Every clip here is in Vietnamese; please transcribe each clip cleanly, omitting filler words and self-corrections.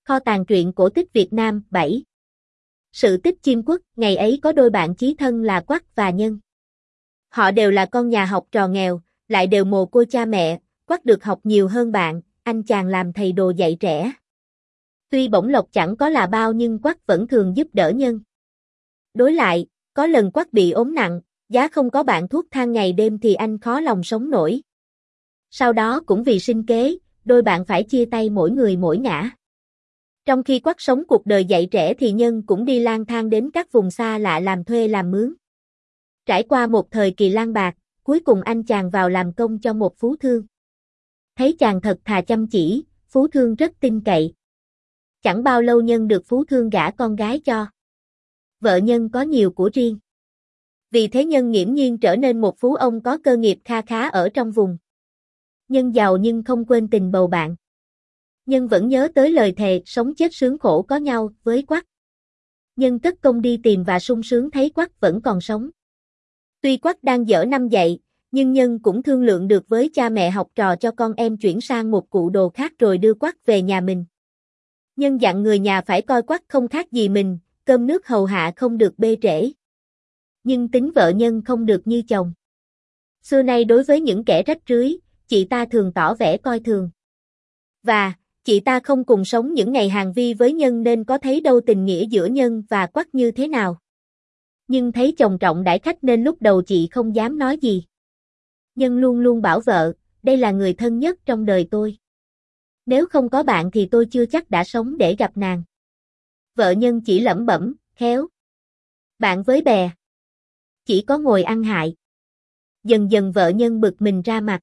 Kho tàng truyện cổ tích Việt Nam 7. Sự tích Chiêm Quốc, ngày ấy có đôi bạn chí thân là Quắc và Nhân. Họ đều là con nhà học trò nghèo, lại đều mồ côi cha mẹ, Quắc được học nhiều hơn bạn, anh chàng làm thầy đồ dạy trẻ. Tuy bổng lộc chẳng có là bao nhưng Quắc vẫn thường giúp đỡ Nhân. Đối lại, có lần Quắc bị ốm nặng, giá không có bạn thuốc thang ngày đêm thì anh khó lòng sống nổi. Sau đó cũng vì sinh kế, đôi bạn phải chia tay mỗi người mỗi ngả. Trong khi Quắc sống cuộc đời dạy trẻ thì Nhân cũng đi lang thang đến các vùng xa lạ làm thuê làm mướn. Trải qua một thời kỳ lang bạc, cuối cùng anh chàng vào làm công cho một phú thương. Thấy chàng thật thà chăm chỉ, phú thương rất tin cậy. Chẳng bao lâu Nhân được phú thương gả con gái cho. Vợ Nhân có nhiều của riêng. Vì thế Nhân nghiễm nhiên trở nên một phú ông có cơ nghiệp kha khá ở trong vùng. Nhân giàu nhưng không quên tình bầu bạn. Nhân vẫn nhớ tới lời thề sống chết sướng khổ có nhau với Quắc. Nhân cất công đi tìm và sung sướng thấy Quắc vẫn còn sống. Tuy Quắc đang dở năm dạy, nhưng Nhân cũng thương lượng được với cha mẹ học trò cho con em chuyển sang một cụ đồ khác rồi đưa Quắc về nhà mình. Nhân dặn người nhà phải coi Quắc không khác gì mình, cơm nước hầu hạ không được bê trễ. Nhưng tính vợ Nhân không được như chồng. Xưa nay đối với những kẻ rách rưới, chị ta thường tỏ vẻ coi thường. Và, chị ta không cùng sống những ngày hàng vi với Nhân nên có thấy đâu tình nghĩa giữa Nhân và Quắc như thế nào. Nhưng thấy chồng trọng đãi khách nên lúc đầu chị không dám nói gì. Nhân luôn luôn bảo vợ, đây là người thân nhất trong đời tôi. Nếu không có bạn thì tôi chưa chắc đã sống để gặp nàng. Vợ Nhân chỉ lẩm bẩm, khéo. Bạn với bè. Chỉ có ngồi ăn hại. Dần dần vợ Nhân bực mình ra mặt.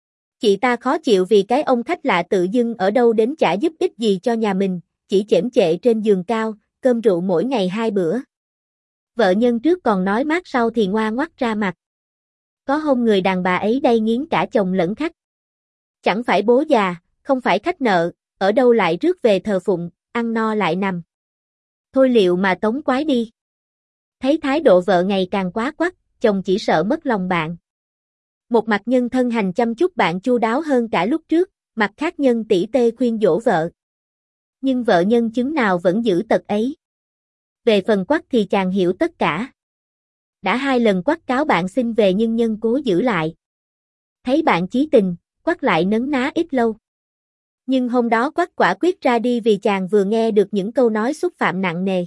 Chị ta khó chịu vì cái ông khách lạ tự dưng ở đâu đến chả giúp ích gì cho nhà mình, chỉ chễm chệ trên giường cao, cơm rượu mỗi ngày 2 bữa. Vợ Nhân trước còn nói mát sau thì ngoa ngoắt ra mặt. Có hôm người đàn bà ấy đây nghiến cả chồng lẫn khách. Chẳng phải bố già, không phải khách nợ, ở đâu lại rước về thờ phụng, ăn no lại nằm. Thôi liệu mà tống quái đi. Thấy thái độ vợ ngày càng quá quắt, chồng chỉ sợ mất lòng bạn. Một mặt Nhân thân hành chăm chút bạn chu đáo hơn cả lúc trước, mặt khác Nhân tỉ tê khuyên dỗ vợ. Nhưng vợ Nhân chứng nào vẫn giữ tật ấy. Về phần Quắc thì chàng hiểu tất cả. Đã 2 lần Quắc cáo bạn xin về nhưng Nhân cố giữ lại. Thấy bạn chí tình, Quắc lại nấn ná ít lâu. Nhưng hôm đó Quắc quả quyết ra đi vì chàng vừa nghe được những câu nói xúc phạm nặng nề.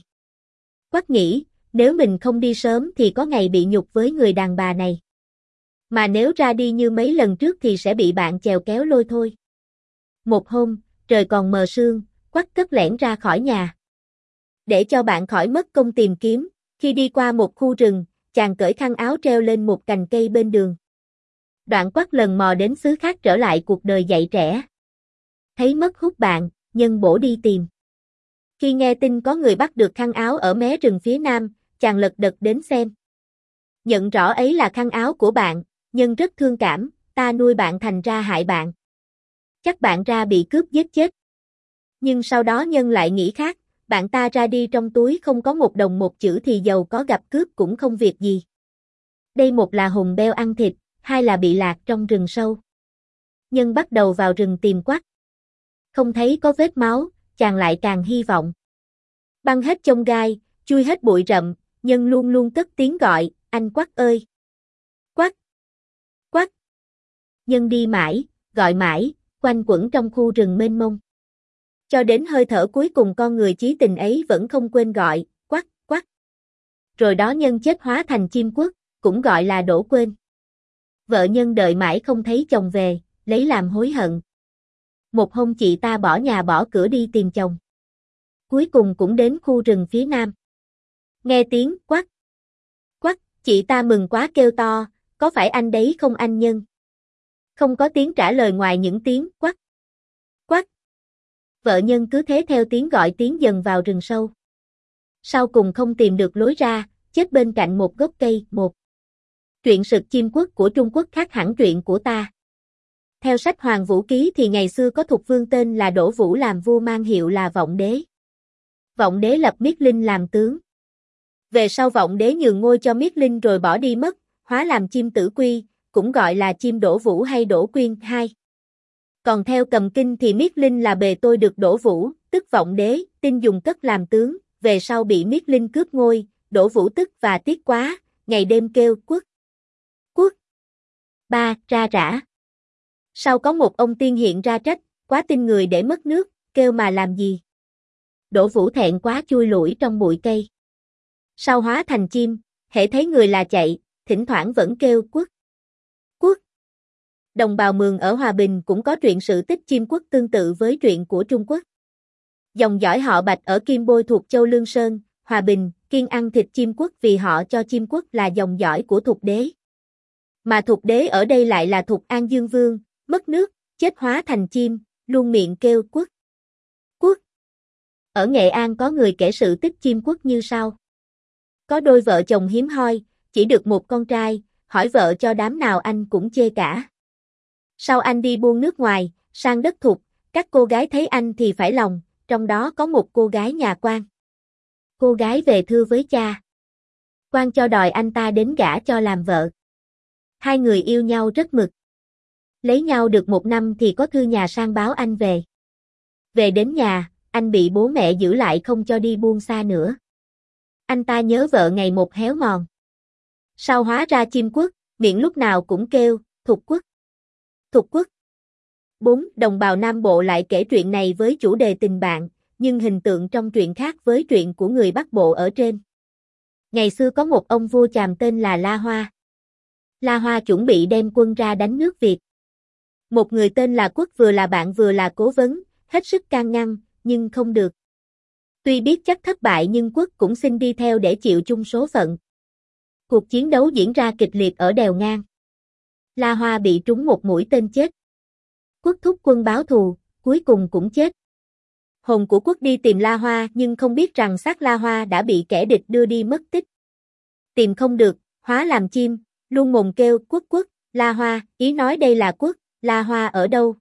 Quắc nghĩ, nếu mình không đi sớm thì có ngày bị nhục với người đàn bà này. Mà nếu ra đi như mấy lần trước thì sẽ bị bạn chèo kéo lôi thôi. Một hôm, trời còn mờ sương, Quắc cất lẻn ra khỏi nhà. Để cho bạn khỏi mất công tìm kiếm, khi đi qua một khu rừng, chàng cởi khăn áo treo lên một cành cây bên đường. Đoạn Quắc lần mò đến xứ khác trở lại cuộc đời dạy trẻ. Thấy mất hút bạn, Nhân bổ đi tìm. Khi nghe tin có người bắt được khăn áo ở mé rừng phía nam, chàng lật đật đến xem. Nhận rõ ấy là khăn áo của bạn, Nhân rất thương cảm, ta nuôi bạn thành ra hại bạn. Chắc bạn ra bị cướp giết chết. Nhưng sau đó Nhân lại nghĩ khác, bạn ta ra đi trong túi không có 1 đồng 1 chữ thì dầu có gặp cướp cũng không việc gì. Đây một là hùng beo ăn thịt, 2 là bị lạc trong rừng sâu. Nhân bắt đầu vào rừng tìm Quắc. Không thấy có vết máu, chàng lại càng hy vọng. Băng hết chông gai, chui hết bụi rậm, Nhân luôn luôn cất tiếng gọi, anh Quắc ơi! Quắc! Quắc! Nhân đi mãi, gọi mãi, quanh quẩn trong khu rừng mênh mông. Cho đến hơi thở cuối cùng con người chí tình ấy vẫn không quên gọi, Quắc, Quắc. Rồi đó Nhân chết hóa thành chim Quất, cũng gọi là đổ quên. Vợ Nhân đợi mãi không thấy chồng về, lấy làm hối hận. Một hôm chị ta bỏ nhà bỏ cửa đi tìm chồng. Cuối cùng cũng đến khu rừng phía nam. Nghe tiếng Quắc, Quắc, chị ta mừng quá kêu to, có phải anh đấy không anh Nhân? Không có tiếng trả lời ngoài những tiếng Quắc, Quắc. Vợ Nhân cứ thế theo tiếng gọi tiến dần vào rừng sâu. Sau cùng không tìm được lối ra, chết bên cạnh một gốc cây. Một truyện sực chim Quất của Trung Quốc khác hẳn truyện của ta. Theo sách Hoàng Vũ Ký thì ngày xưa có thục vương tên là Đỗ Vũ làm vua mang hiệu là Vọng Đế. Vọng Đế lập Miết Linh làm tướng. Về sau Vọng Đế nhường ngôi cho Miết Linh rồi bỏ đi mất, hóa làm chim Tử Quy, cũng gọi là chim Đỗ Vũ hay Đỗ Quyên 2. Còn theo Cầm Kinh thì Miết Linh là bề tôi được Đỗ Vũ, tức vọng đế, tin dùng cất làm tướng, về sau bị Miết Linh cướp ngôi, Đỗ Vũ tức và tiếc quá, ngày đêm kêu quốc. Quốc. 3. Ra rã. Sau có một ông tiên hiện ra trách, quá tin người để mất nước, kêu mà làm gì. Đỗ Vũ thẹn quá chui lủi trong bụi cây. Sau hóa thành chim, hễ thấy người là chạy, thỉnh thoảng vẫn kêu quốc. Quốc. Đồng bào Mường ở Hòa Bình cũng có truyện sự tích chim quốc tương tự với truyện của Trung Quốc. Dòng dõi họ Bạch ở Kim Bôi thuộc Châu Lương Sơn, Hòa Bình, kiêng ăn thịt chim quốc vì họ cho chim quốc là dòng dõi của Thục Đế. Mà Thục Đế ở đây lại là Thục An Dương Vương, mất nước, chết hóa thành chim, luôn miệng kêu quốc. Quốc. Ở Nghệ An có người kể sự tích chim quốc như sau. Có đôi vợ chồng hiếm hoi, chỉ được một con trai, hỏi vợ cho đám nào anh cũng chê cả. Sau anh đi buôn nước ngoài, sang đất Thục, các cô gái thấy anh thì phải lòng, trong đó có một cô gái nhà quan. Cô gái về thưa với cha. Quan cho đòi anh ta đến gả cho làm vợ. Hai người yêu nhau rất mực. Lấy nhau được 1 năm thì có thư nhà sang báo anh về. Về đến nhà, anh bị bố mẹ giữ lại không cho đi buôn xa nữa. Anh ta nhớ vợ ngày một héo mòn. Sau hóa ra chim quốc, miệng lúc nào cũng kêu, Thục quốc. Thục quốc. 4. Đồng bào Nam Bộ lại kể truyện này với chủ đề tình bạn, nhưng hình tượng trong truyện khác với truyện của người Bắc Bộ ở trên. Ngày xưa có một ông vua Chàm tên là La Hoa. La Hoa chuẩn bị đem quân ra đánh nước Việt. Một người tên là Quốc vừa là bạn vừa là cố vấn, hết sức can ngăn, nhưng không được. Tuy biết chắc thất bại nhưng Quốc cũng xin đi theo để chịu chung số phận. Cuộc chiến đấu diễn ra kịch liệt ở đèo ngang. La Hoa bị trúng một mũi tên chết. Quốc thúc quân báo thù, cuối cùng cũng chết. Hồn của Quốc đi tìm La Hoa nhưng không biết rằng xác La Hoa đã bị kẻ địch đưa đi mất tích. Tìm không được, hóa làm chim, luôn mồm kêu quốc quốc, La Hoa, ý nói đây là Quốc, La Hoa ở đâu?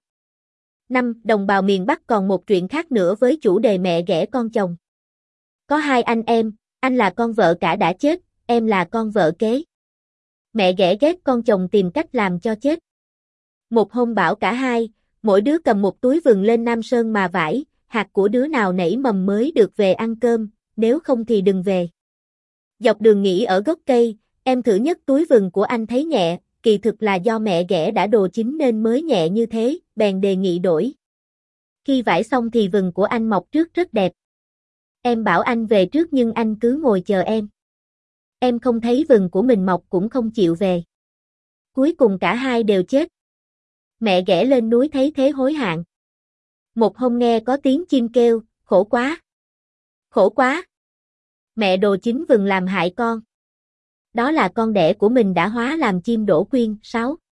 5. Đồng bào miền Bắc còn một chuyện khác nữa với chủ đề mẹ ghẻ con chồng. Có 2 anh em, anh là con vợ cả đã chết, em là con vợ kế. Mẹ ghẻ ghét con chồng tìm cách làm cho chết. Một hôm bảo cả hai, mỗi đứa cầm một túi vừng lên Nam Sơn mà vải, hạt của đứa nào nảy mầm mới được về ăn cơm, nếu không thì đừng về. Dọc đường nghỉ ở gốc cây, em thử nhấc túi vừng của anh thấy nhẹ, kỳ thực là do mẹ ghẻ đã đồ chín nên mới nhẹ như thế, bèn đề nghị đổi. Khi vải xong thì vừng của anh mọc trước rất đẹp. Em bảo anh về trước nhưng anh cứ ngồi chờ em. Em không thấy vừng của mình mọc cũng không chịu về. Cuối cùng cả hai đều chết. Mẹ ghẻ lên núi thấy thế hối hận. Một hôm nghe có tiếng chim kêu, khổ quá. Khổ quá. Mẹ đồ chín vừng làm hại con. Đó là con đẻ của mình đã hóa làm chim đổ quyên. 6.